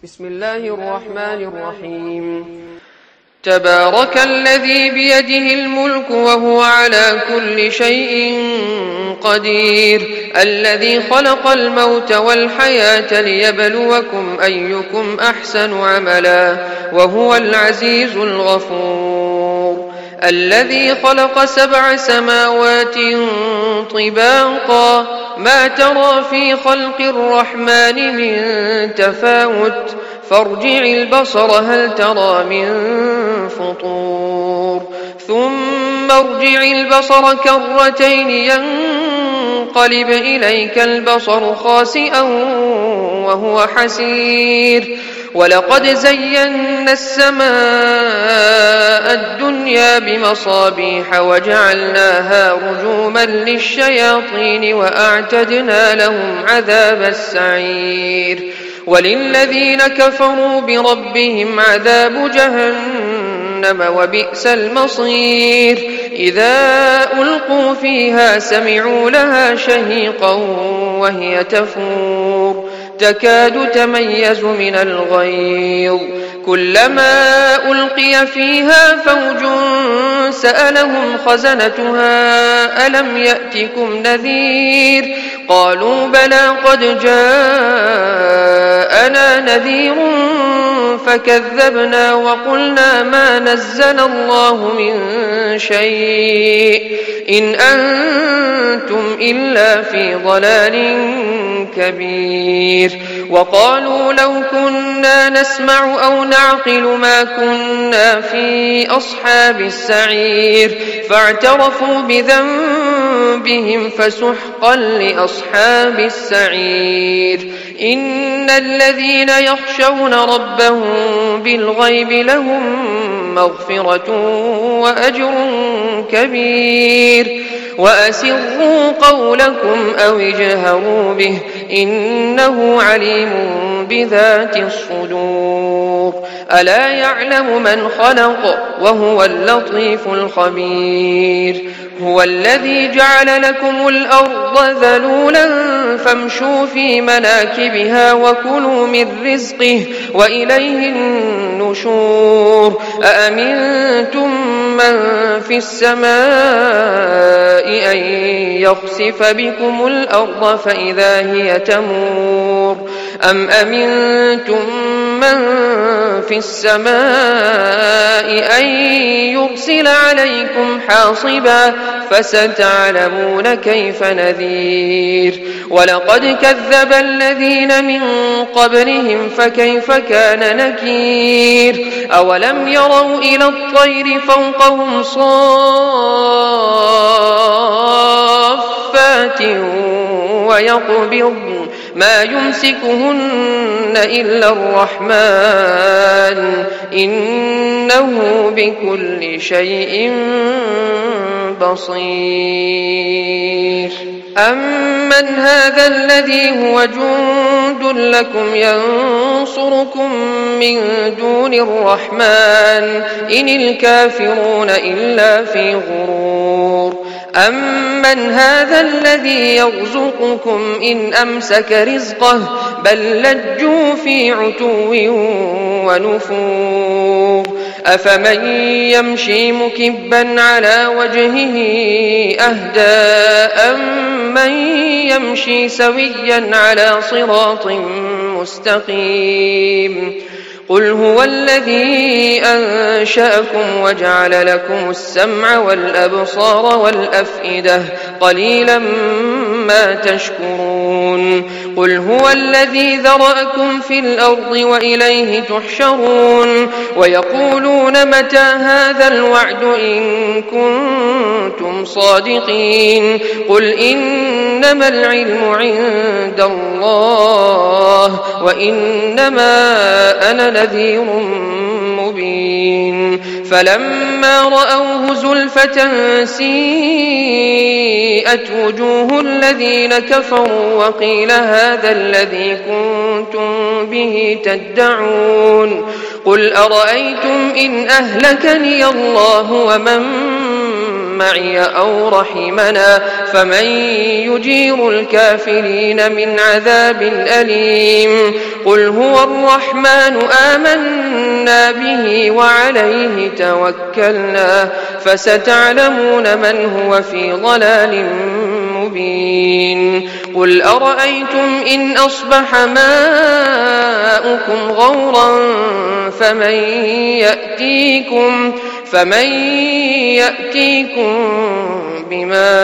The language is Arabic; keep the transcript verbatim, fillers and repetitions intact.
بسم الله الرحمن الرحيم تبارك الذي بيده الملك وهو على كل شيء قدير الذي خلق الموت والحياة ليبلوكم أيكم أحسن عملا وهو العزيز الغفور الذي خلق سبع سماوات طباقا ما ترى في خلق الرحمن من تفاوت فارجع البصر هل ترى من فطور ثم ارجع البصر كرتين ينقلب إليك البصر خاسئا وهو حسير ولقد زينا السماء الدنيا بمصابيح وجعلناها رجوما للشياطين وأعتدنا لهم عذاب السعير وللذين كفروا بربهم عذاب جهنم وبئس المصير إذا ألقوا فيها سمعوا لها شهيقا وهي تفور تكاد تميز من الغيظ كلما ألقي فيها فوج سألهم خزنتها ألم يأتكم نذير قالوا بلى قد جاءنا نذير فكذبنا وقلنا ما نزل الله من شيء إن أنتم إلا في ضلال كبير وقالوا لو كنا نسمع أو نعقل ما كنا في أصحاب السعير فاعترفوا بذنبهم فسحقا لأصحاب السعير إن الذين يخشون ربهم بالغيب لهم مغفرة وأجر كبير وأسروا قولكم أو اجهروا به إنه عليم بذات الصدور ألا يعلم من خلق وهو اللطيف الخبير هو الذي جعل لكم الأرض ذلولا فامشوا في مناكبها وكلوا من رزقه وإليه النشور أأمنتم من في السماء أن يخسف بكم الأرض فإذا هي تمور أم أمنتم من في السماء أن يرسل عليكم حاصبا فستعلمون كيف نذير ولقد كذب الذين من قبلهم فكيف كان نكير أولم يروا إلى الطير فوقهم صافات ويقبضن ما يمسكهن إلا الرحمن إنه بكل شيء بصير أمن هذا الذي هو جند لكم ينصركم من دون الرحمن إن الكافرون إلا في غرور أمن هذا الذي يرزقكم إن أمسك رزقه بل لجوا في عتو ونفور أفمن يمشي مكبا على وجهه أهدى أمن يمشي سويا على صراط مستقيم قل هو الذي أنشأكم وجعل لكم السمع والأبصار والأفئدة قليلا ما تشكرون قل هو الذي ذرأكم في الأرض وإليه تحشرون ويقولون متى هذا الوعد إن كنتم صادقين قل إنما العلم عند الله وإنما أنا نذير مبين فلما رأوه زلفة سيئت وجوه الذين كفروا وقيل هذا الذي كنتم به تدعون قل أرأيتم إن أهلكني الله ومن معي أو رحمنا فمن يجير الكافرين من عذاب أليم قل هو الرحمن آمنا به وعليه توكلنا فستعلمون من هو في ضلال مبين قل أرأيتم إن أصبح ماؤكم غورا فمن يأتيكم, فمن يأتيكم بماء